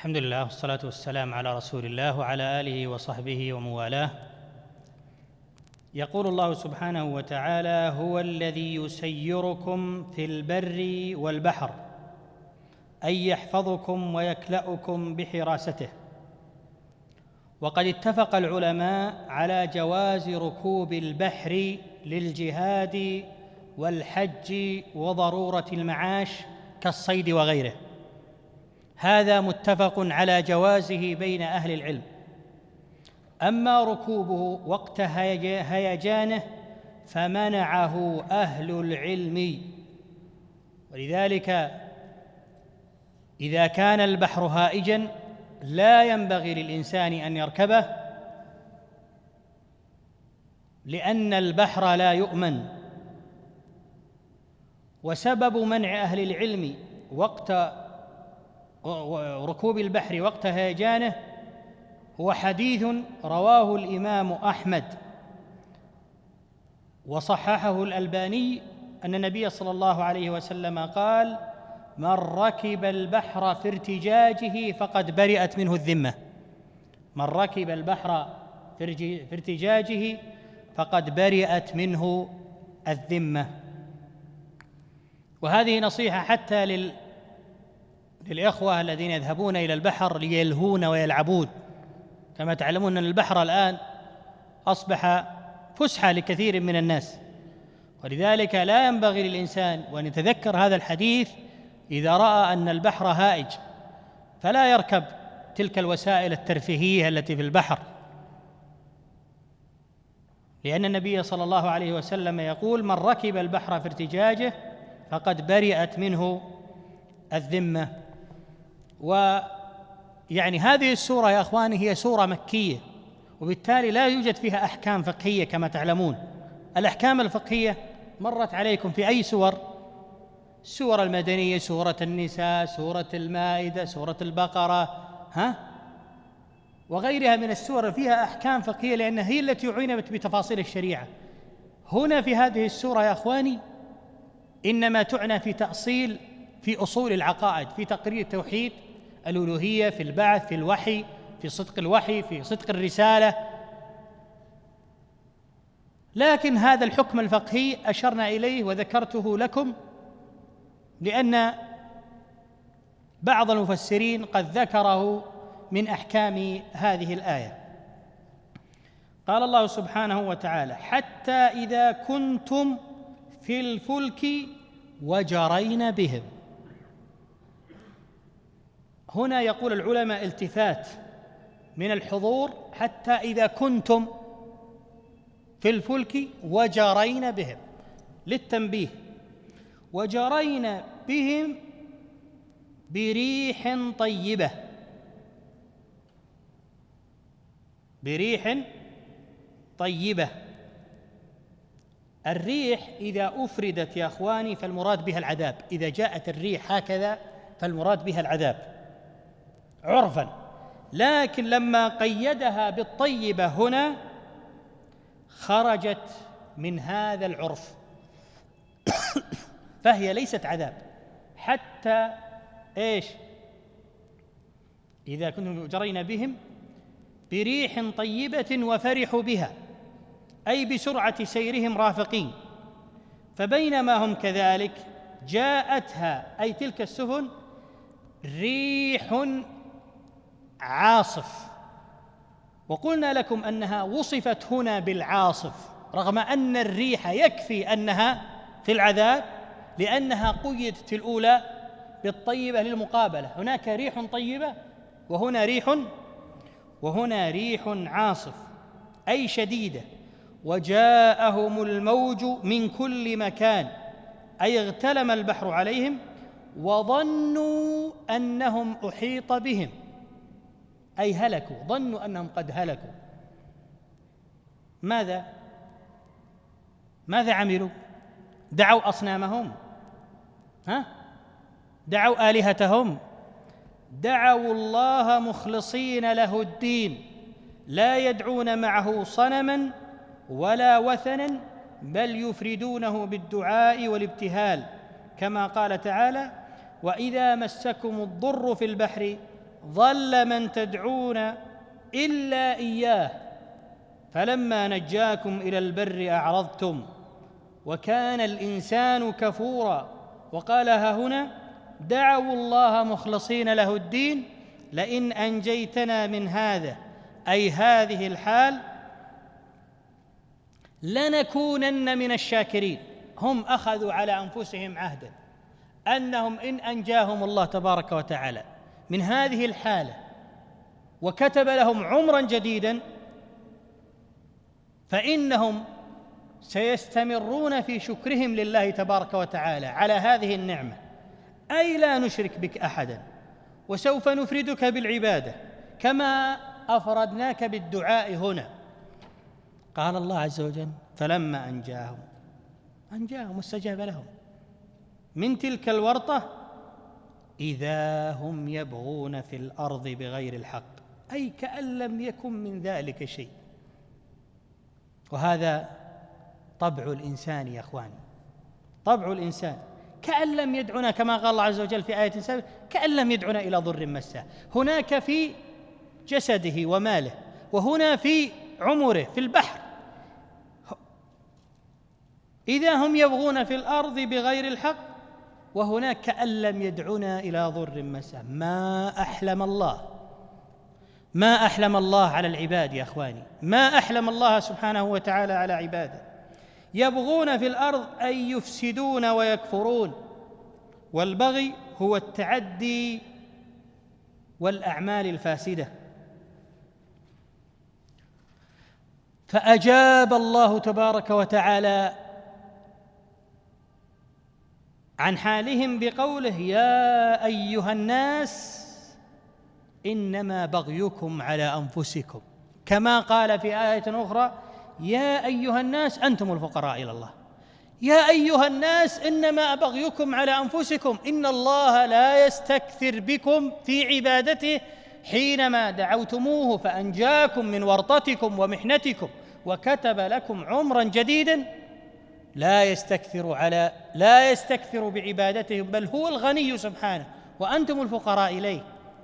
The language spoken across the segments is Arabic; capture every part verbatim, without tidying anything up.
الحمد لله والصلاة والسلام على رسول الله وعلى آله وصحبه وموالاه. يقول الله سبحانه وتعالى: هو الذي يسيركم في البر والبحر، أي يحفظكم ويكلأكم بحراسته. وقد اتفق العلماء على جواز ركوب البحر للجهاد والحج وضرورة المعاش كالصيد وغيره، هذا متفق على جوازه بين أهل العلم. أما ركوبه وقت هيجانه فمنعه أهل العلم، ولذلك إذا كان البحر هائجا لا ينبغي للإنسان أن يركبه، لأن البحر لا يؤمن. وسبب منع أهل العلم وقت ركوب البحر وقت هيجانه هو حديث رواه الإمام أحمد وصححه الألباني أن النبي صلى الله عليه وسلم قال: من ركب البحر في ارتجاجه فقد برئت منه الذمة. من ركب البحر في ارتجاجه فقد برئت منه الذمة. وهذه نصيحة حتى لل للإخوة الذين يذهبون إلى البحر ليلهون ويلعبون. كما تعلمون أن البحر الآن أصبح فسحة لكثير من الناس، ولذلك لا ينبغي للإنسان وأن يتذكر هذا الحديث إذا رأى أن البحر هائج، فلا يركب تلك الوسائل الترفيهية التي في البحر، لأن النبي صلى الله عليه وسلم يقول: من ركب البحر في ارتجاجه فقد برئت منه الذمة. ويعني هذه السورة يا أخواني هي سورة مكية، وبالتالي لا يوجد فيها أحكام فقهية كما تعلمون. الأحكام الفقهية مرت عليكم في أي سور؟ السور المدنية، سورة النساء، سورة المائدة، سورة البقرة، ها؟ وغيرها من السور فيها أحكام فقهية لأنها هي التي عنبت بتفاصيل الشريعة. هنا في هذه السورة يا أخواني إنما تعنى في تأصيل في أصول العقائد، في تقرير التوحيد، الألوهية، في البعث، في الوحي، في صدق الوحي، في صدق الرسالة. لكن هذا الحكم الفقهي أشرنا إليه وذكرته لكم لأن بعض المفسرين قد ذكره من أحكام هذه الآية. قال الله سبحانه وتعالى: حتى إذا كنتم في الفلك وجرين بهم. هنا يقول العلماء التفات من الحضور: حتى إذا كنتم في الفلك وجرين بهم، للتنبيه. وجرين بهم بريح طيبة، بريح طيبة. الريح إذا أفردت يا أخواني فالمراد بها العذاب. إذا جاءت الريح هكذا فالمراد بها العذاب عرفاً، لكن لما قيدها بالطيبة هنا خرجت من هذا العرف فهي ليست عذاب. حتى إيش؟ إذا كنتم جرين بهم بريح طيبة وفرحوا بها، أي بسرعة سيرهم رافقين. فبينما هم كذلك جاءتها أي تلك السفن ريح عاصف، وقلنا لكم أنها وصفت هنا بالعاصف رغم أن الريح يكفي أنها في العذاب، لأنها قيدت في الأولى بالطيبة للمقابلة. هناك ريح طيبة وهنا ريح وهنا ريح عاصف أي شديدة. وجاءهم الموج من كل مكان، أي اغتلم البحر عليهم وظنوا أنهم أحيط بهم، أي هلكوا، ظنوا أنهم قد هلكوا. ماذا؟ ماذا عملوا؟ دعوا أصنامهم، ها؟ دعوا آلهتهم، دعوا الله مخلصين له الدين، لا يدعون معه صنما ولا وثنا، بل يفردونه بالدعاء والابتهال، كما قال تعالى: وإذا مسكم الضر في البحر ضل من تدعون إلا إياه فلما نجاكم إلى البر أعرضتم وكان الإنسان كفورا. وقالها هنا: دعوا الله مخلصين له الدين لئن أنجيتنا من هذا، أي هذه الحال، لنكونن من الشاكرين. هم أخذوا على أنفسهم عهدا أنهم إن أنجاهم الله تبارك وتعالى من هذه الحالة وكتب لهم عمرا جديدا فإنهم سيستمرون في شكرهم لله تبارك وتعالى على هذه النعمة، أي لا نشرك بك أحدا، وسوف نفردك بالعبادة كما أفردناك بالدعاء هنا. قال الله عز وجل: فلما أنجاهم أنجاهم واستجاب لهم من تلك الورطة إذا هم يبغون في الأرض بغير الحق، أي كأن لم يكن من ذلك شيء. وهذا طبع الإنسان يا أخواني، طبع الإنسان، كأن لم يدعنا، كما قال الله عز وجل في آية سابقة: كأن لم يدعنا إلى ضر مسه، هناك في جسده وماله، وهنا في عمره في البحر. إذا هم يبغون في الأرض بغير الحق، وهناك كأن لم يدعنا إلى ضر مسه. ما أحلم الله، ما أحلم الله على العباد يا أخواني، ما أحلم الله سبحانه وتعالى على عباده. يبغون في الأرض أي يفسدون ويكفرون، والبغي هو التعدي والأعمال الفاسدة. فأجاب الله تبارك وتعالى عن حالهم بقوله: يا أيها الناس إنما بغيكم على أنفسكم، كما قال في آية أخرى: يا أيها الناس أنتم الفقراء إلى الله. يا أيها الناس إنما بغيكم على أنفسكم، إن الله لا يستكثر بكم في عبادته حينما دعوتموه فأنجاكم من ورطتكم ومحنتكم وكتب لكم عمرا جديدا. لا يستكثر على لا يستكثر بعبادته، بل هو الغني سبحانه وأنتم الفقراء إليه.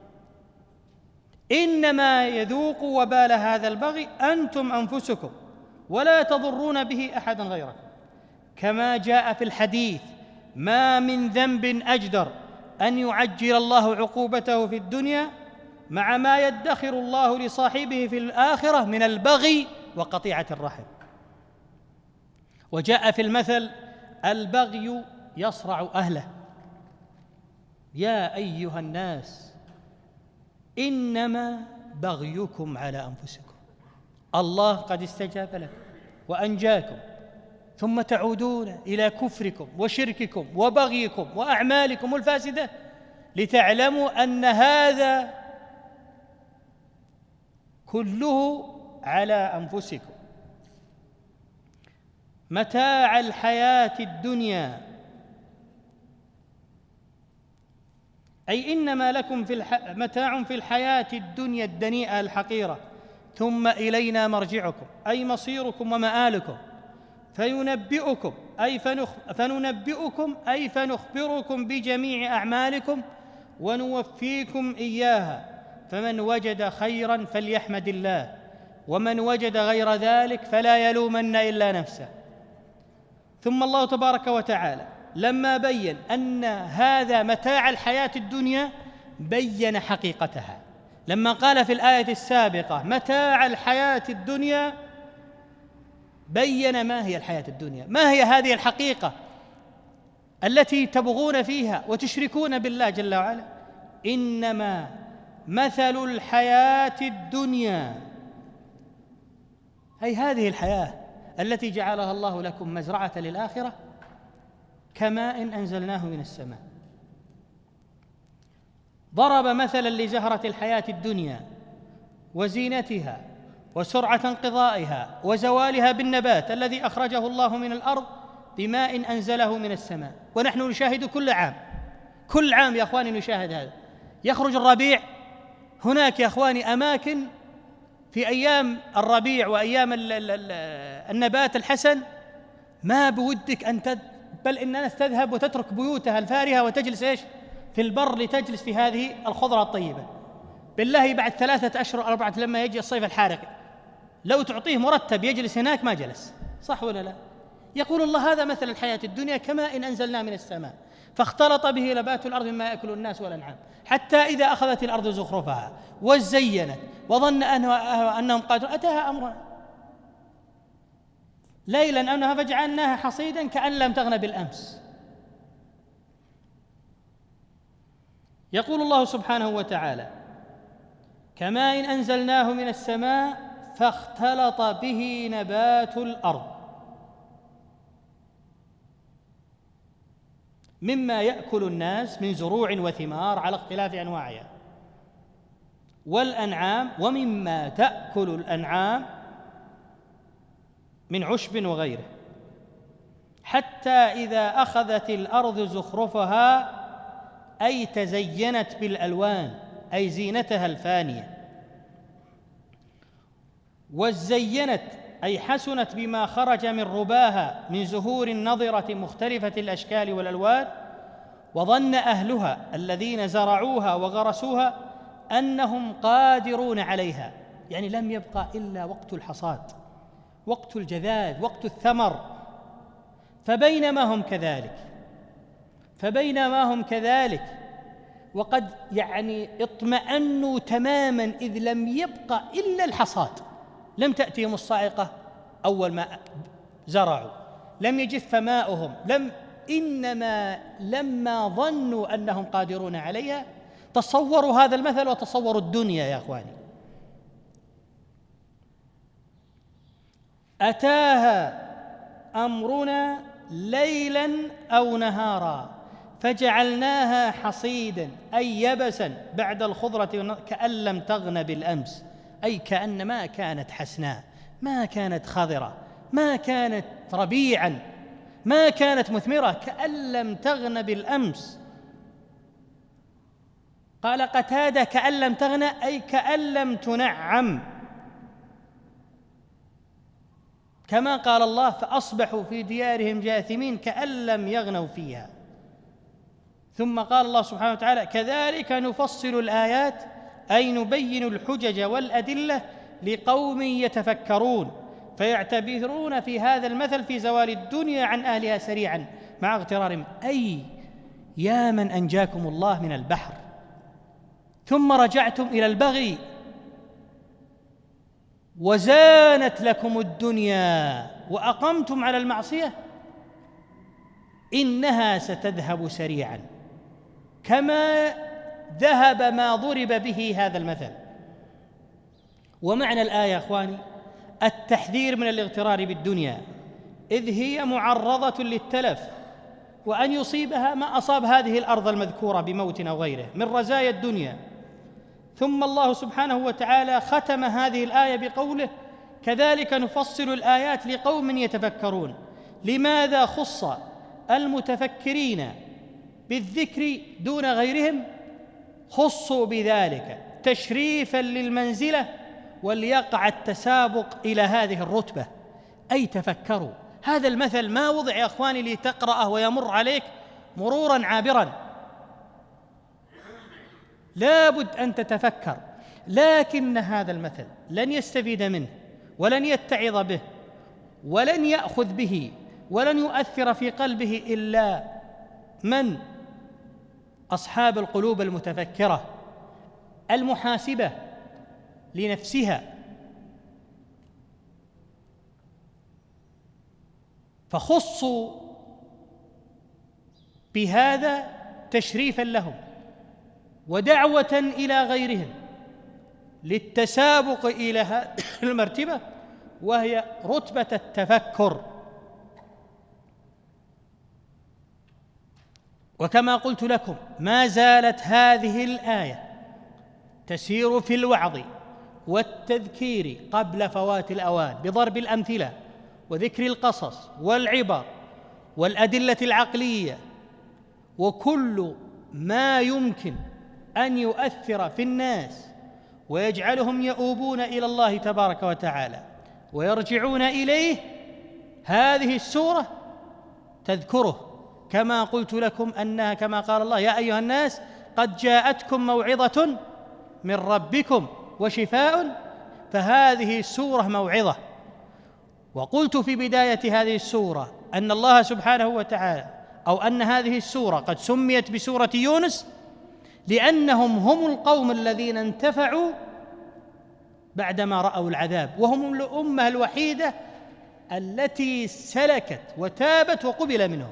إنما يذوق وبال هذا البغي أنتم أنفسكم ولا تضرون به أحدا غيركم، كما جاء في الحديث: ما من ذنب أجدر أن يعجل الله عقوبته في الدنيا مع ما يدخر الله لصاحبه في الآخرة من البغي وقطيعة الرحم. وجاء في المثل: البغي يصرع أهله. يا أيها الناس إنما بغيكم على أنفسكم، الله قد استجاب لكم وأنجاكم، ثم تعودون إلى كفركم وشرككم وبغيكم وأعمالكم الفاسدة، لتعلموا أن هذا كله على أنفسكم. متاع الحياة الدنيا، أي إنما لكم في الح... متاع في الحياة الدنيا الدنيئة الحقيرة، ثم إلينا مرجعكم، أي مصيركم ومآلكم، فينبئكم أي فنخ... فننبئكم أي فنخبركم بجميع أعمالكم ونوفيكم إياها. فمن وجد خيرا فليحمد الله، ومن وجد غير ذلك فلا يلومن إلا نفسه. ثم الله تبارك وتعالى لما بين أن هذا متاع الحياة الدنيا بين حقيقتها، لما قال في الآية السابقة متاع الحياة الدنيا بين ما هي الحياة الدنيا، ما هي هذه الحقيقة التي تبغون فيها وتشركون بالله جل وعلا. إنما مثل الحياة الدنيا، أي هذه الحياة التي جعلها الله لكم مزرعة للآخرة، كماء أنزلناه من السماء. ضرب مثلا لزهرة الحياة الدنيا وزينتها وسرعة انقضائها وزوالها بالنبات الذي أخرجه الله من الأرض بماء أنزله من السماء. ونحن نشاهد كل عام كل عام يا أخواني نشاهد هذا. يخرج الربيع، هناك يا أخواني أماكن في أيام الربيع وأيام النبات الحسن ما بودك أن تد... بل إن الناس تذهب وتترك بيوتها الفارهة وتجلس إيش في البر لتجلس في هذه الخضرة الطيبة. بالله بعد ثلاثة أشهر أربعة لما يجي الصيف الحارق لو تعطيه مرتب يجلس هناك ما جلس، صح ولا لا؟ يقول الله هذا مثل الحياة الدنيا كماء إن أنزلنا من السماء فاختلط به نبات الأرض مما يأكل الناس والأنعام حتى إذا أخذت الأرض زخرفها وزينت وظن أنهم قادرون أتاها أمرنا ليلا أنها فجعلناها حصيدا كأن لم تغن بالأمس. يقول الله سبحانه وتعالى كماء إن أنزلناه من السماء فاختلط به نبات الأرض مما يأكل الناس من زروع وثمار على اختلاف أنواعها والأنعام ومما تأكل الأنعام من عشب وغيره حتى إذا أخذت الأرض زخرفها أي تزينت بالألوان أي زينتها الفانية وزينت أي حسنت بما خرج من رباها من زهور نضرة مختلفة الأشكال والألوان وظن أهلها الذين زرعوها وغرسوها أنهم قادرون عليها، يعني لم يبقى إلا وقت الحصاد وقت الجذاذ وقت الثمر. فبينما هم كذلك فبينما هم كذلك وقد يعني اطمأنوا تماما إذ لم يبقى إلا الحصاد، لم تأتيهم الصاعقة أول ما زرعوا، لم يجف ماؤهم، لم إنما لما ظنوا أنهم قادرون عليها تصوروا هذا المثل وتصوروا الدنيا يا أخواني. أتاها أمرنا ليلا أو نهارا فجعلناها حصيدا أي يبسا بعد الخضرة كأن لم تغن بالأمس، أي كأن ما كانت حسناء، ما كانت خضرة، ما كانت ربيعا، ما كانت مثمرة، كأن لم تغن بالأمس. قال قتادة كأن لم تغن أي كأن لم تنعم، كما قال الله فأصبحوا في ديارهم جاثمين كأن لم يغنوا فيها. ثم قال الله سبحانه وتعالى كذلك نفصل الآيات أي نبين الحجج والأدلة لقوم يتفكرون فيعتبرون في هذا المثل في زوال الدنيا عن أهلها سريعا مع اغترارهم، أي يا من أنجاكم الله من البحر ثم رجعتم إلى البغي وزانت لكم الدنيا وأقمتم على المعصية إنها ستذهب سريعا كما ذهب ما ضرب به هذا المثل. ومعنى الآية يا أخواني التحذير من الاغترار بالدنيا إذ هي معرضة للتلف وأن يصيبها ما أصاب هذه الأرض المذكورة بموت أو غيره من رزايا الدنيا. ثم الله سبحانه وتعالى ختم هذه الآية بقوله كذلك نفصل الآيات لقوم يتفكرون. لماذا خص المتفكرين بالذكر دون غيرهم؟ خصوا بذلك تشريفا للمنزلة وليقع التسابق إلى هذه الرتبة، أي تفكروا. هذا المثل ما وضع يا أخواني لتقرأه ويمر عليك مرورا عابرا، لا بد أن تتفكر. لكن هذا المثل لن يستفيد منه ولن يتعظ به ولن يأخذ به ولن يؤثر في قلبه إلا من أصحاب القلوب المتفكرة المحاسبة لنفسها. فخصوا بهذا تشريفا لهم ودعوة إلى غيرهم للتسابق إلى هذه المرتبة وهي رتبة التفكر. وكما قلت لكم ما زالت هذه الآية تسير في الوعظ والتذكير قبل فوات الأوان بضرب الأمثلة وذكر القصص والعبر والأدلة العقلية وكل ما يمكن أن يؤثر في الناس ويجعلهم يؤوبون إلى الله تبارك وتعالى ويرجعون إليه. هذه السورة تذكره كما قلت لكم أنها كما قال الله يا أيها الناس قد جاءتكم موعظة من ربكم وشفاء، فهذه السورة موعظة. وقلت في بداية هذه السورة أن الله سبحانه وتعالى أو أن هذه السورة قد سميت بسورة يونس لأنهم هم القوم الذين انتفعوا بعدما رأوا العذاب، وهم الأمة الوحيدة التي سلكت وتابت وقبل منهم.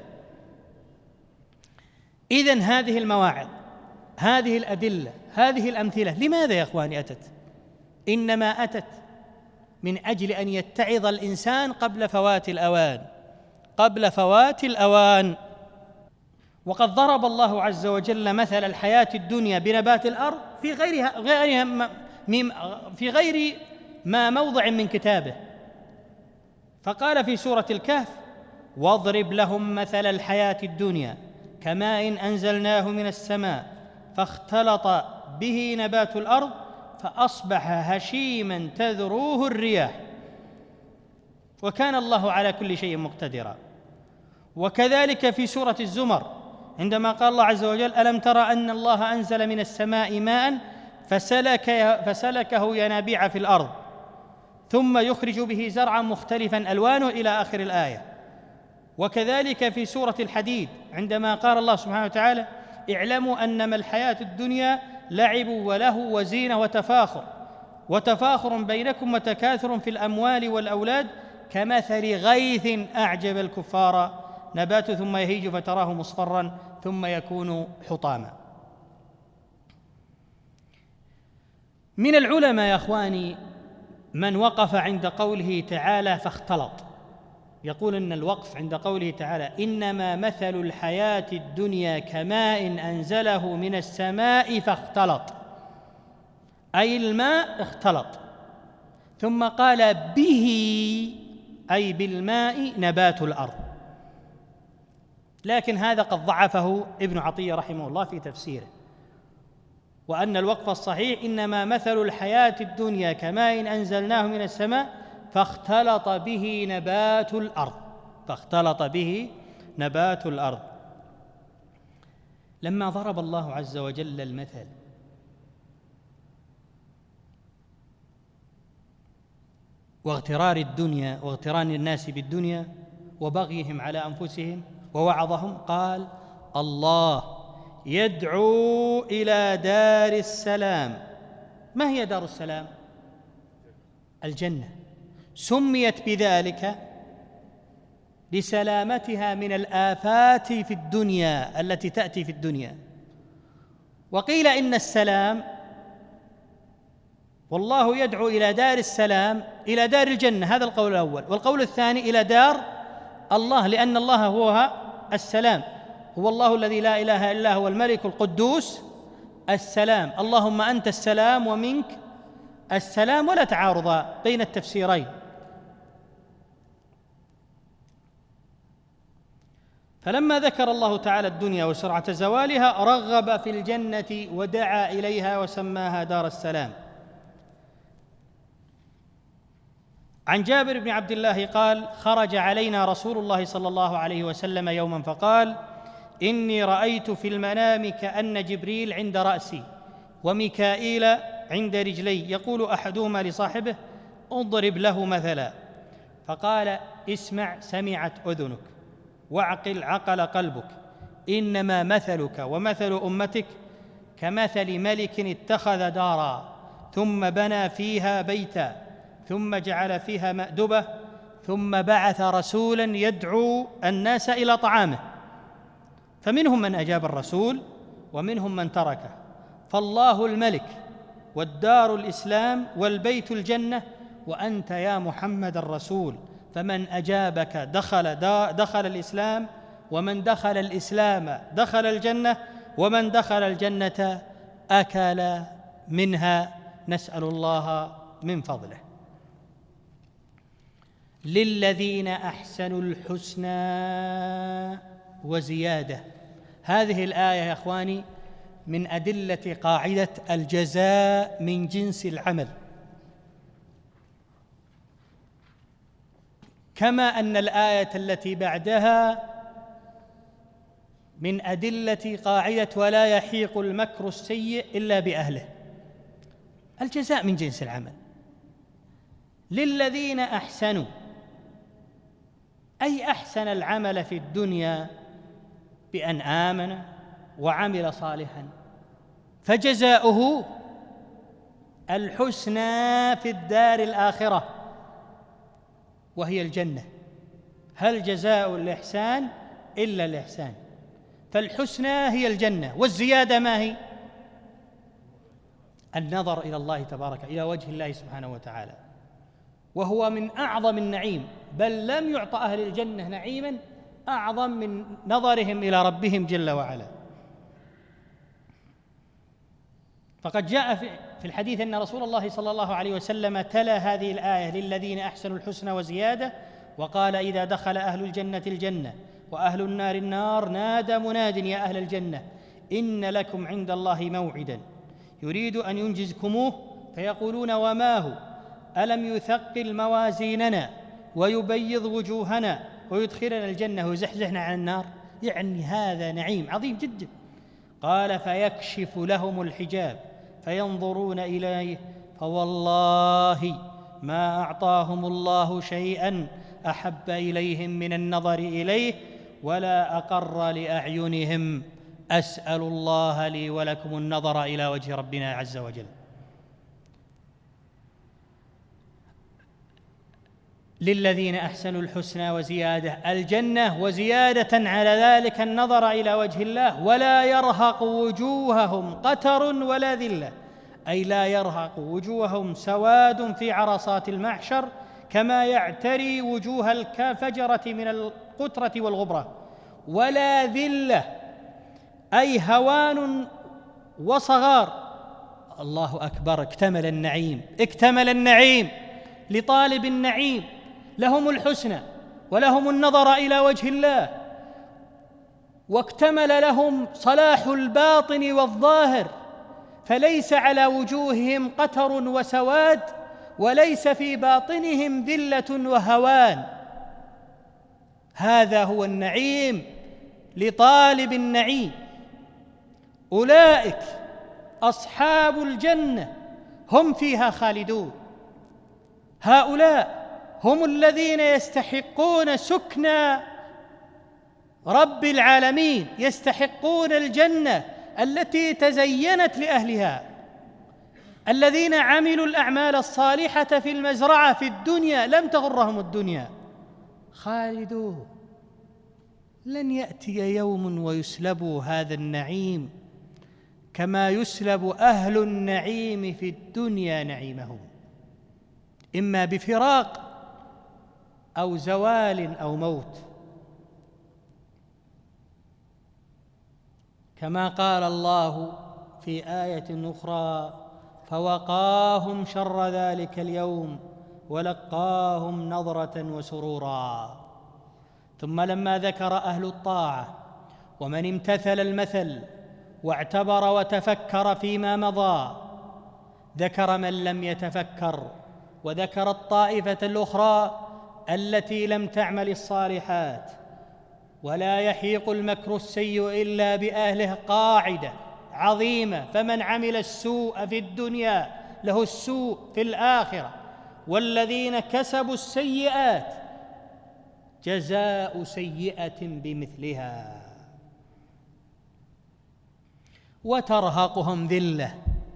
إذن هذه المواعظ، هذه الأدلة، هذه الأمثلة لماذا يا أخواني أتت؟ إنما أتت من أجل أن يتعظ الإنسان قبل فوات الأوان، قبل فوات الأوان. وقد ضرب الله عز وجل مثل الحياة الدنيا بنبات الأرض في غيرها غيرها في غير ما موضع من كتابه، فقال في سورة الكهف: واضرب لهم مثل الحياة الدنيا كماء أنزلناه من السماء فاختلط به نبات الأرض فأصبح هشيما تذروه الرياح وكان الله على كل شيء مقتدرا. وكذلك في سورة الزمر عندما قال الله عز وجل: ألم ترى أن الله أنزل من السماء ماء فسلك فسلكه ينابيع في الأرض ثم يخرج به زرعا مختلفا ألوانه إلى آخر الآية. وكذلك في سورة الحديد عندما قال الله سبحانه وتعالى: اعلموا أنما الحياة الدنيا لعب ولهو وزينة وتفاخر وتفاخر بينكم وتكاثر في الأموال والأولاد كمثل غيث أعجب الكفار نباته ثم يهيج فتراه مصفرا ثم يكون حطاما. من العلماء يا أخواني من وقف عند قوله تعالى فاختلط، يقول إن الوقف عند قوله تعالى: إنما مثل الحياة الدنيا كماء أنزله من السماء فاختلط، أي الماء اختلط، ثم قال به أي بالماء نبات الأرض. لكن هذا قد ضعفه ابن عطية رحمه الله في تفسيره، وأن الوقف الصحيح: إنما مثل الحياة الدنيا كماء أنزلناه من السماء فاختلط به نبات الأرض، فاختلط به نبات الأرض. لما ضرب الله عز وجل المثل واغترار الدنيا واغتران الناس بالدنيا وبغيهم على أنفسهم ووعظهم، قال: الله يدعو إلى دار السلام. ما هي دار السلام؟ الجنة. سميت بذلك لسلامتها من الآفات في الدنيا التي تأتي في الدنيا. وقيل إن السلام، والله يدعو إلى دار السلام، إلى دار الجنة، هذا القول الأول. والقول الثاني إلى دار الله، لأن الله هو السلام، هو الله الذي لا إله إلا هو الملك القدوس السلام. اللهم أنت السلام ومنك السلام، ولا تعارض بين التفسيرين. فلما ذكر الله تعالى الدنيا وسرعة زوالها رغب في الجنة ودعا إليها وسماها دار السلام. عن جابر بن عبد الله قال: خرج علينا رسول الله صلى الله عليه وسلم يوما فقال: إني رأيت في المنام كأن جبريل عند رأسي وميكائيل عند رجلي، يقول أحدهما لصاحبه: اضرب له مثلا. فقال: اسمع سمعت أذنك واعقل عقل قلبك، إنما مثلك ومثل أمتك كمثل ملك اتخذ دارا ثم بنى فيها بيتا ثم جعل فيها مأدبة ثم بعث رسولا يدعو الناس إلى طعامه، فمنهم من أجاب الرسول ومنهم من تركه، فالله الملك والدار الإسلام والبيت الجنة، وأنت يا محمد الرسول، فمن أجابك دخل, دخل الإسلام، ومن دخل الإسلام دخل الجنة، ومن دخل الجنة أكل منها، نسأل الله من فضله. للذين أحسنوا الحسنى وزيادة. هذه الآية يا أخواني من أدلة قاعدة الجزاء من جنس العمل، كما أن الآية التي بعدها من أدلة قاعدة ولا يحيق المكر السيء إلا بأهله. الجزاء من جنس العمل. للذين أحسنوا، أي أحسن العمل في الدنيا بأن آمن وعمل صالحا، فجزاؤه الحسنى في الدار الآخرة وهي الجنة. هل جزاء الإحسان إلا الإحسان؟ فالحسنى هي الجنة، والزيادة ما هي؟ النظر إلى الله تبارك، إلى وجه الله سبحانه وتعالى، وهو من أعظم النعيم، بل لم يعط أهل الجنة نعيما أعظم من نظرهم إلى ربهم جل وعلا. فقد جاء في الحديث أن رسول الله صلى الله عليه وسلم تلا هذه الآية: للذين أحسنوا الحسنى وزيادة، وقال: إذا دخل أهل الجنة الجنة وأهل النار النار نادى مناد يا أهل الجنة إن لكم عند الله موعدا يريد أن ينجزكموه، فيقولون: وما هو؟ ألم يثقل موازيننا ويبيض وجوهنا ويدخلنا الجنة ويزحزحنا عن النار؟ يعني هذا نعيم عظيم جدا. قال: فيكشف لهم الحجاب فينظرون إليه، فوالله ما أعطاهم الله شيئا أحب إليهم من النظر إليه ولا أقر لأعينهم. أسأل الله لي ولكم النظر إلى وجه ربنا عز وجل. للذين أحسنوا الحسنى وزيادة، الجنة، وزيادة على ذلك النظر إلى وجه الله، ولا يرهق وجوههم قتر ولا ذلة، أي لا يرهق وجوههم سواد في عرصات المحشر كما يعتري وجوه الكفجرة من القترة والغبرة، ولا ذلة أي هوان وصغار. الله أكبر، اكتمل النعيم، اكتمل النعيم لطالب النعيم، لهم الحسنى ولهم النظر إلى وجه الله، واكتمل لهم صلاح الباطن والظاهر، فليس على وجوههم قتر وسواد، وليس في باطنهم ذلة وهوان. هذا هو النعيم لطالب النعيم. أولئك أصحاب الجنة هم فيها خالدون. هؤلاء هم الذين يستحقون سكن رب العالمين، يستحقون الجنة التي تزينت لأهلها، الذين عملوا الأعمال الصالحة في المزرعة في الدنيا، لم تغرهم الدنيا، خالدون. لن يأتي يوم ويسلبوا هذا النعيم كما يسلب أهل النعيم في الدنيا نعيمهم، إما بفراق أو زوال أو موت. كما قال الله في آية أخرى: فوقاهم شر ذلك اليوم ولقاهم نضرة وسرورا. ثم لما ذكر أهل الطاعة ومن امتثل المثل واعتبر وتفكر فيما مضى، ذكر من لم يتفكر، وذكر الطائفة الأخرى التي لم تعمل الصالحات. ولا يحيق المكر السيء إلا بأهله، قاعدة عظيمة. فمن عمل السوء في الدنيا له السوء في الآخرة، والذين كسبوا السيئات جزاء سيئة بمثلها، وترهقهم ذلة،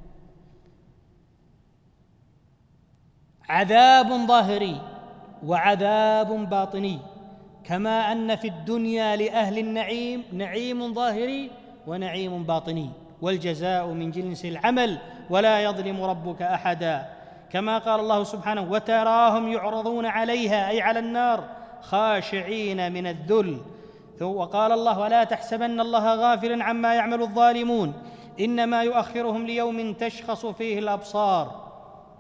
عذاب ظاهري وعذاب باطني. كما أن في الدنيا لأهل النعيم نعيم ظاهري ونعيم باطني، والجزاء من جنس العمل ولا يظلم ربك أحدا. كما قال الله سبحانه: وتراهم يعرضون عليها، أي على النار، خاشعين من الذل. وقال الله: ولا تحسبن الله غافلا عما يعمل الظالمون إنما يؤخرهم ليوم تشخص فيه الأبصار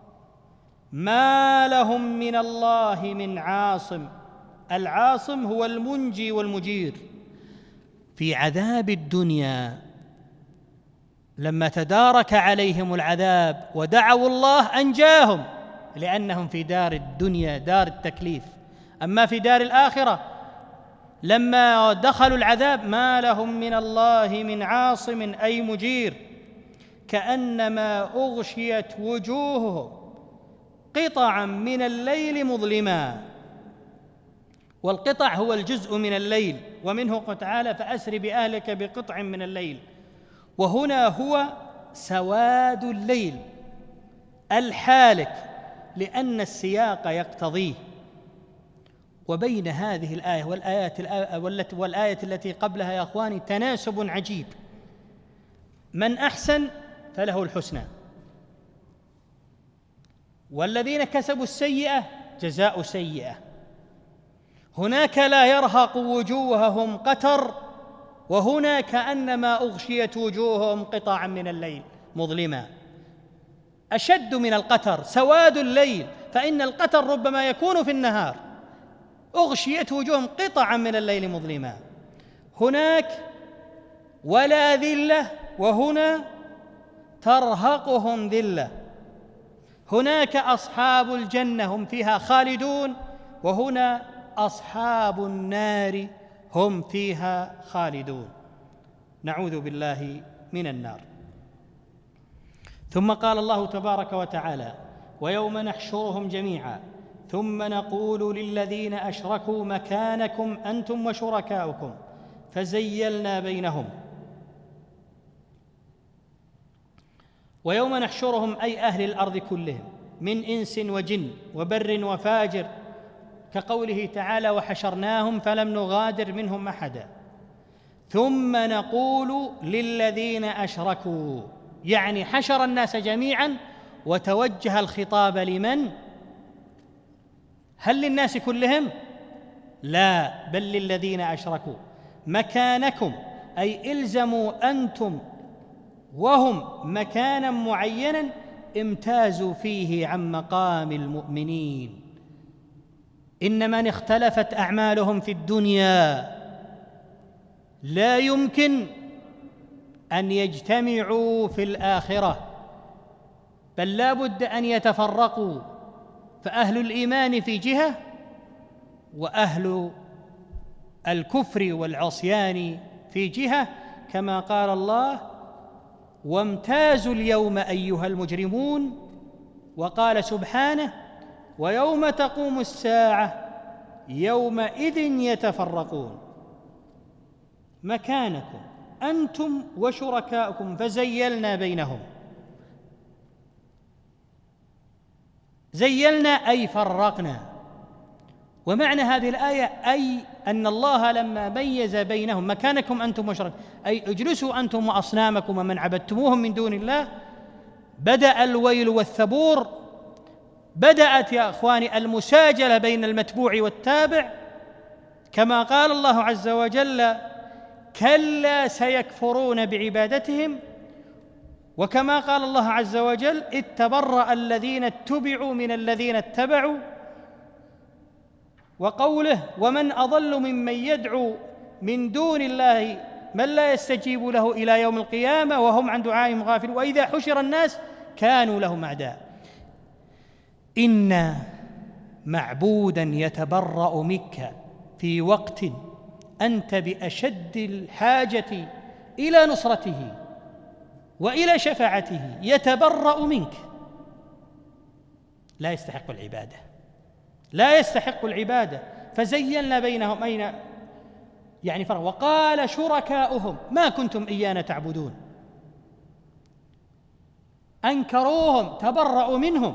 ما لهم من الله من عاصم. العاصم هو المنجي والمجير. في عذاب الدنيا لما تدارك عليهم العذاب ودعوا الله أنجاهم، لأنهم في دار الدنيا دار التكليف. أما في دار الآخرة لما دخلوا العذاب ما لهم من الله من عاصم أي مجير. كأنما أغشيت وجوههم قطعا من الليل مظلما. والقطع هو الجزء من الليل، ومنه قال تعالى فأسر بأهلك بقطع من الليل، وهنا هو سواد الليل الحالك لأن السياق يقتضيه. وبين هذه الآية والآيات والآية التي قبلها يا أخواني تناسب عجيب. من أحسن فله الحسنى، والذين كسبوا السيئة جزاء سيئة. هناك لا يرهق وجوههم قتر، وهنا كأنما أغشيت وجوههم قطعا من الليل مظلما. أشد من القتر سواد الليل، فإن القتر ربما يكون في النهار. أغشيت وجوههم قطعا من الليل مظلما. هناك ولا ذلة، وهنا ترهقهم ذلة. هناك أصحاب الجنة هم فيها خالدون، وهنا أصحاب النار هم فيها خالدون. نعوذ بالله من النار. ثم قال الله تبارك وتعالى ويوم نحشرهم جميعا ثم نقول للذين أشركوا مكانكم أنتم وشركاؤكم فزيلنا بينهم. ويوم نحشرهم أي أهل الأرض كلهم من إنس وجن وبر وفاجر، كقوله تعالى وحشرناهم فلم نغادر منهم أحدا. ثم نقول للذين أشركوا، يعني حشر الناس جميعا وتوجه الخطاب لمن؟ هل للناس كلهم؟ لا، بل للذين أشركوا. مكانكم أي إلزموا أنتم وهم مكانا معينا امتازوا فيه عن مقام المؤمنين. إن من اختلفت أعمالهم في الدنيا لا يمكن أن يجتمعوا في الآخرة، بل لا بد أن يتفرقوا، فأهل الإيمان في جهة وأهل الكفر والعصيان في جهة، كما قال الله وامتازوا اليوم أيها المجرمون. وقال سبحانه ويوم تقوم الساعة يومئذ يتفرقون. مكانكم أنتم وشركاؤكم فزيلنا بينهم. زيلنا أي فرقنا. ومعنى هذه الآية أي أن الله لما ميز بينهم مكانكم أنتم وشركاؤكم أي اجلسوا أنتم وأصنامكم ومن عبدتموهم من دون الله، بدأ الويل والثبور، بدأت يا أخواني المساجلة بين المتبوع والتابع، كما قال الله عز وجل كلا سيكفرون بعبادتهم، وكما قال الله عز وجل إذ تبرأ الذين اتبعوا من الذين اتبعوا، وقوله ومن أضل ممن يدعو من دون الله من لا يستجيب له إلى يوم القيامة وهم عن دعائهم غافلون وإذا حشر الناس كانوا لهم أعداء. إن معبودا يتبرأ منك في وقت أنت بأشد الحاجة إلى نصرته وإلى شفاعته، يتبرأ منك، لا يستحق العبادة، لا يستحق العبادة. فزيلنا بينهم أين يعني فرق. وقال شركاؤهم ما كنتم إيانا تعبدون، أنكروهم تبرأوا منهم.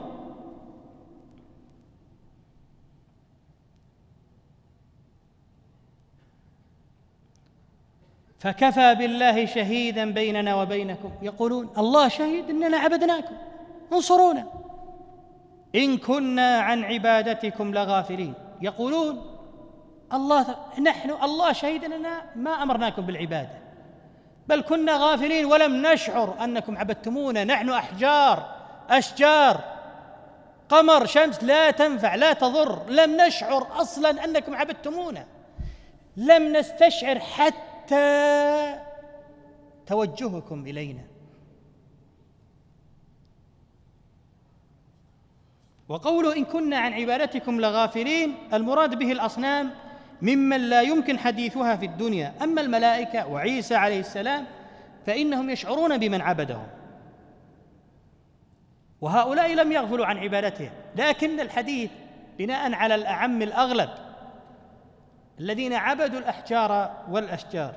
فكفى بالله شهيدا بيننا وبينكم، يقولون الله شهيد إننا عبدناكم انصرونا إن كنا عن عبادتكم لغافلين. يقولون الله نحن الله شهيد أننا ما أمرناكم بالعبادة بل كنا غافلين ولم نشعر أنكم عبدتمونا، نحن أحجار أشجار قمر شمس لا تنفع لا تضر، لم نشعر أصلا أنكم عبدتمونا، لم نستشعر حتى توجهكم إلينا. وقوله إن كنا عن عبادتكم لغافلين المراد به الأصنام ممن لا يمكن حديثها في الدنيا. أما الملائكة وعيسى عليه السلام فإنهم يشعرون بمن عبدهم وهؤلاء لم يغفلوا عن عبادتهم، لكن الحديث بناء على الأعم الأغلب الذين عبدوا الأحجار والأشجار.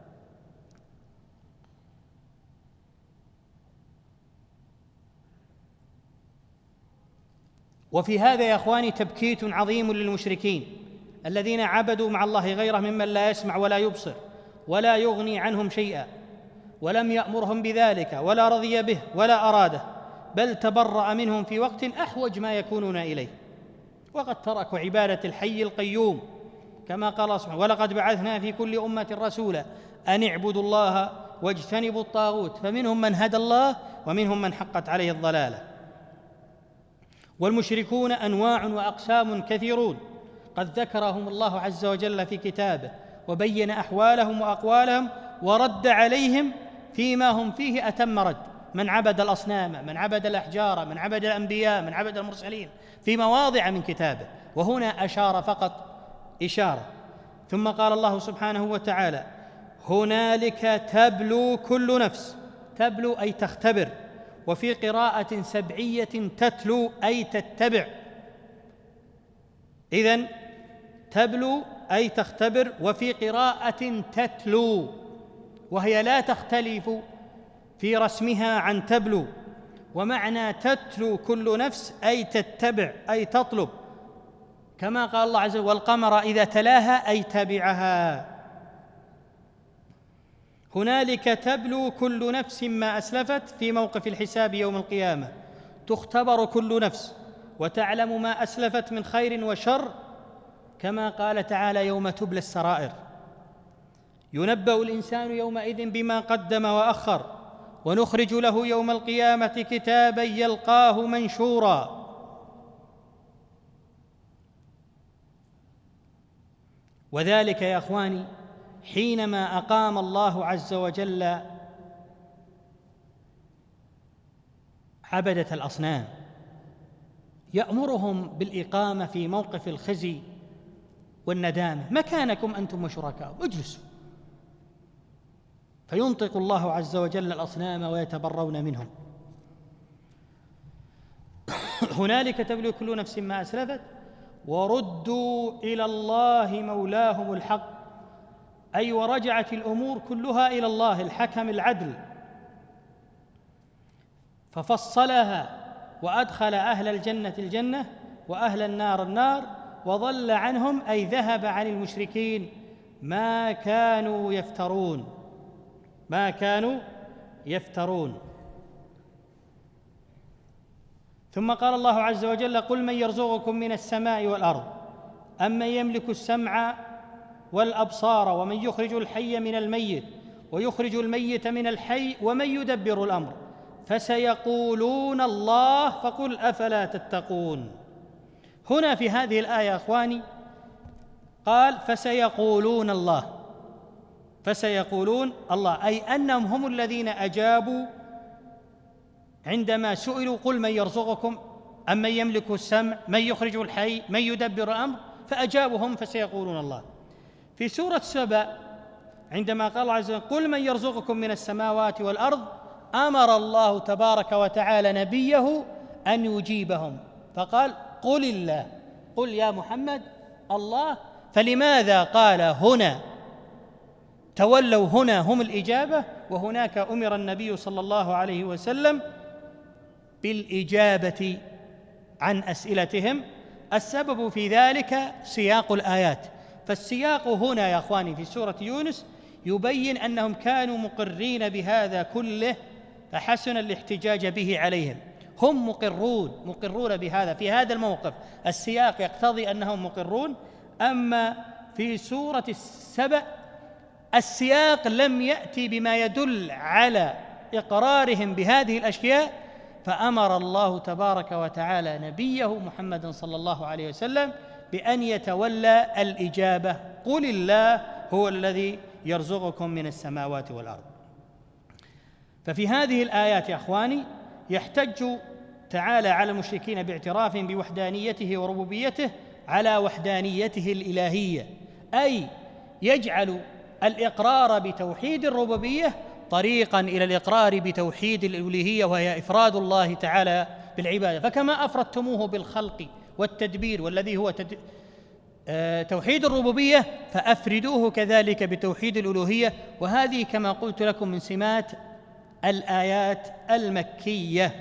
وفي هذا يا أخواني تبكيت عظيم للمشركين الذين عبدوا مع الله غيره ممن لا يسمع ولا يبصر ولا يغني عنهم شيئا، ولم يأمرهم بذلك ولا رضي به ولا أراده، بل تبرأ منهم في وقت أحوج ما يكونون إليه، وقد تركوا عبادة الحي القيوم كما قال سبحانه: ولقد بعثنا في كل أمة رسولا أن اعبدوا الله واجتنبوا الطاغوت فمنهم من هدى الله ومنهم من حقت عليه الضلالة. والمشركون أنواع وأقسام كثيرون قد ذكرهم الله عز وجل في كتابه وبين أحوالهم وأقوالهم ورد عليهم فيما هم فيه أتم رد: من عبد الأصنام، من عبد الأحجار، من عبد الأنبياء، من عبد المرسلين، في مواضع من كتابه. وهنا أشار فقط إشارة. ثم قال الله سبحانه وتعالى: هنالك تبلو كل نفس. تبلو أي تختبر، وفي قراءة سبعية تتلو أي تتبع. إذن تبلو أي تختبر، وفي قراءة تتلو، وهي لا تختلف في رسمها عن تبلو. ومعنى تتلو كل نفس أي تتبع أي تطلب، كما قال الله عز وجل: والقمر إذا تلاها أي تبعها. هنالك تبلو كل نفس ما أسلفت في موقف الحساب يوم القيامة، تختبر كل نفس وتعلم ما أسلفت من خير وشر، كما قال تعالى: يوم تبلى السرائر. ينبأ الإنسان يومئذ بما قدم وأخر، ونخرج له يوم القيامة كتابا يلقاه منشورا. وذلك يا أخواني حينما أقام الله عز وجل عبدة الأصنام، يأمرهم بالإقامة في موقف الخزي والندامة: مكانكم أنتم وشركاؤكم، اجلسوا. فينطق الله عز وجل الأصنام ويتبرون منهم. هنالك تبلو كل نفس ما أسلفت وردوا إلى الله مولاهم الحق، أي ورجعت الأمور كلها إلى الله الحكم العدل، ففصلها وأدخل أهل الجنة الجنة وأهل النار النار، وضل عنهم أي ذهب عن المشركين ما كانوا يفترون ما كانوا يفترون. ثم قال الله عز وجل: قل من يرزقكم من السماء والأرض أمن يملك السمع والأبصار ومن يخرج الحي من الميت ويخرج الميت من الحي ومن يدبر الأمر فسيقولون الله فقل أفلا تتقون. هنا في هذه الآية أخواني قال: فسيقولون الله، فسيقولون الله، أي أنهم هم الذين أجابوا عندما سئلوا: قل من يرزقكم أمن يملك السمع من يخرج الحي من يدبر الأمر، فأجابوا هم فسيقولون الله. في سورة سبأ عندما قال الله عز وجل: قل من يرزقكم من السماوات والأرض، أمر الله تبارك وتعالى نبيه أن يجيبهم فقال: قل الله، قل يا محمد الله. فلماذا قال هنا تولوا هنا هم الإجابة، وهناك أمر النبي صلى الله عليه وسلم بالإجابة عن أسئلتهم؟ السبب في ذلك سياق الآيات. فالسياق هنا يا أخواني في سورة يونس يبين أنهم كانوا مقرين بهذا كله، فحسن الاحتجاج به عليهم. هم مقرون مقرون بهذا في هذا الموقف، السياق يقتضي أنهم مقرون. أما في سورة السبأ السياق لم يأتي بما يدل على إقرارهم بهذه الأشياء، فأمر الله تبارك وتعالى نبيه محمد صلى الله عليه وسلم بأن يتولى الإجابة: قل الله هو الذي يرزقكم من السماوات والأرض. ففي هذه الآيات يا أخواني يحتج تعالى على المشركين باعترافهم بوحدانيته وربوبيته على وحدانيته الإلهية، أي يجعل الإقرار بتوحيد الربوبية طريقاً إلى الإقرار بتوحيد الألوهية، وهي إفراد الله تعالى بالعبادة، فكما أفردتموه بالخلق والتدبير والذي هو تد... آه... توحيد الربوبية، فأفردوه كذلك بتوحيد الألوهية. وهذه كما قلت لكم من سمات الآيات المكية.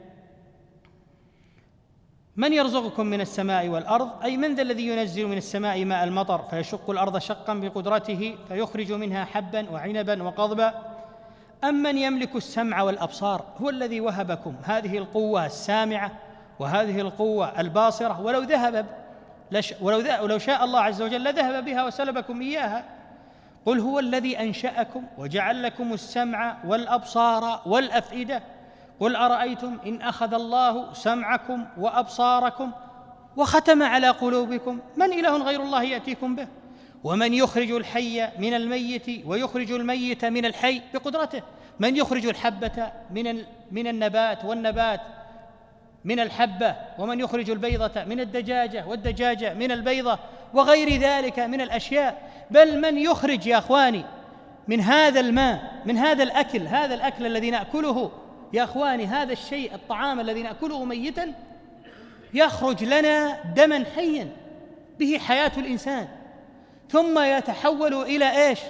من يرزقكم من السماء والأرض، أي من ذا الذي ينزل من السماء ماء المطر فيشق الأرض شقا بقدرته فيخرج منها حبا وعنبا وقضبا، أمن يملك السمع والأبصار، هو الذي وهبكم هذه القوة السامعة وهذه القوة الباصرة، ولو ذهب لش ولو, ذا ولو شاء الله عز وجل لذهب بها وسلبكم إياها. قل هو الذي أنشأكم وجعل لكم السمع والأبصار والأفئدة، قل أرأيتم إن أخذ الله سمعكم وأبصاركم وختم على قلوبكم من إله غير الله يأتيكم به، ومن يخرج الحي من الميت ويخرج الميت من الحي بقدرته، من يخرج الحبة من من النبات والنبات من الحبة، ومن يخرج البيضة من الدجاجة والدجاجة من البيضة، وغير ذلك من الأشياء. بل من يخرج يا أخواني من هذا الماء، من هذا الأكل، هذا الأكل الذي نأكله يا أخواني، هذا الشيء الطعام الذي نأكله ميتا يخرج لنا دما حيا به حياة الإنسان، ثم يتحول إلى إيش؟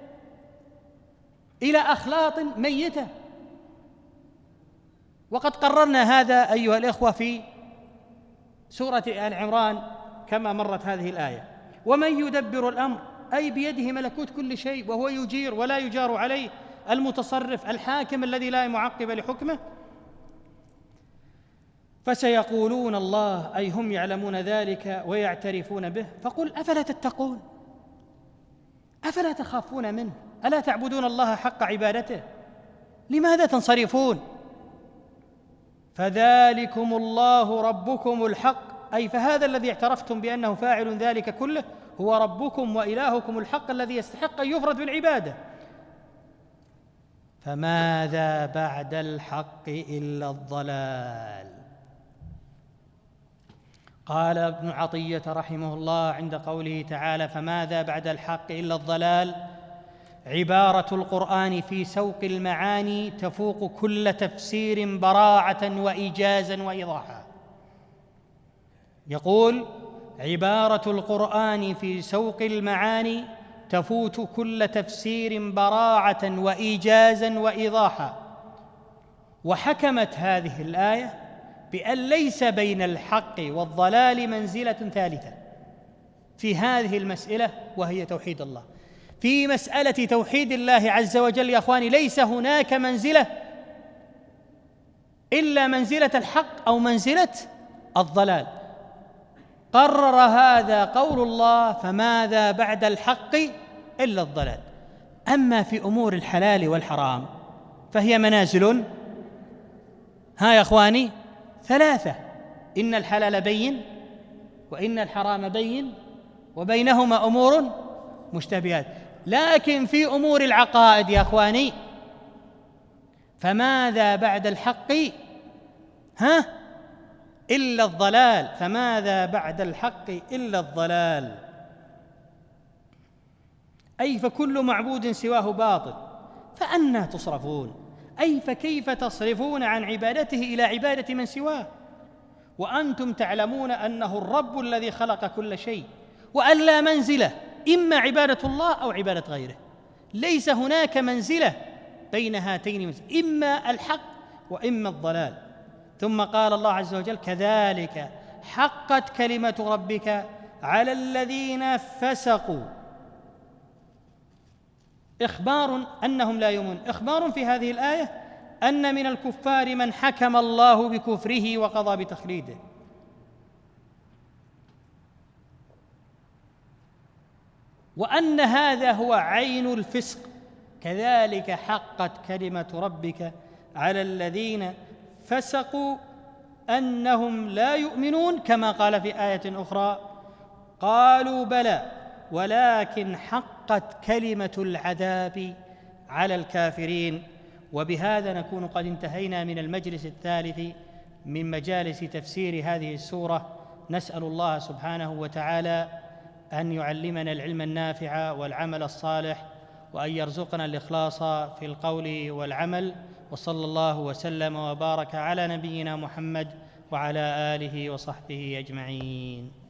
إلى أخلاط ميتة. وقد قررنا هذا أيها الإخوة في سورة آل عمران كما مرت هذه الآية. ومن يدبر الأمر، أي بيده ملكوت كل شيء وهو يجير ولا يجار عليه، المتصرف الحاكم الذي لا معقب لحكمه. فسيقولون الله، أي هم يعلمون ذلك ويعترفون به. فقل أفلا تتقون، أفلا تخافون منه، ألا تعبدون الله حق عبادته، لماذا تنصرفون؟ فذلكم الله ربكم الحق، أي فهذا الذي اعترفتم بأنه فاعل ذلك كله هو ربكم وإلهكم الحق الذي يستحق أن يفرد بالعبادة. فماذا بعد الحق إلا الضلال. قال ابن عطية رحمه الله عند قوله تعالى فماذا بعد الحق إلا الضلال، عبارة القرآن في سوق المعاني تفوق كل تفسير براعة وإيجازا وإيضاحا. يقول عبارة القرآن في سوق المعاني تفوت كل تفسير براعة وإيجازا وإيضاحا. وحكمت هذه الآية بأن ليس بين الحق والضلال منزلة ثالثة في هذه المسألة، وهي توحيد الله. في مسألة توحيد الله عز وجل يا أخواني ليس هناك منزلة إلا منزلة الحق أو منزلة الضلال. قرر هذا قول الله فماذا بعد الحق إلا الضلال. أما في أمور الحلال والحرام فهي منازل ها يا أخواني ثلاثة: إن الحلال بين، وإن الحرام بين، وبينهما أمور مشتبهات. لكن في أمور العقائد يا أخواني فماذا بعد الحق ها إلا الضلال، فماذا بعد الحق إلا الضلال، أي فكل معبود سواه باطل، فأنى تصرفون، أي فكيف تصرفون عن عبادته إلى عبادة من سواه وأنتم تعلمون أنه الرب الذي خلق كل شيء، وأن لا منزلة إما عبادة الله أو عبادة غيره، ليس هناك منزلة بين هاتين، إما الحق وإما الضلال. ثم قال الله عز وجل كذلك حقت كلمة ربك على الذين فسقوا، إخبار أنهم لا يؤمنون، إخبار في هذه الآية أن من الكفار من حكم الله بكفره وقضى بتخليده. وأن هذا هو عين الفسق. كذلك حقت كلمة ربك على الذين فسقوا أنهم لا يؤمنون، كما قال في آية أخرى قالوا بلى ولكن حقت كلمة العذاب على الكافرين. وبهذا نكون قد انتهينا من المجلس الثالث من مجالس تفسير هذه السورة. نسأل الله سبحانه وتعالى أن يعلمنا العلم النافع والعمل الصالح، وأن يرزقنا الإخلاص في القول والعمل. وصلى الله وسلم وبارك على نبينا محمد وعلى آله وصحبه أجمعين.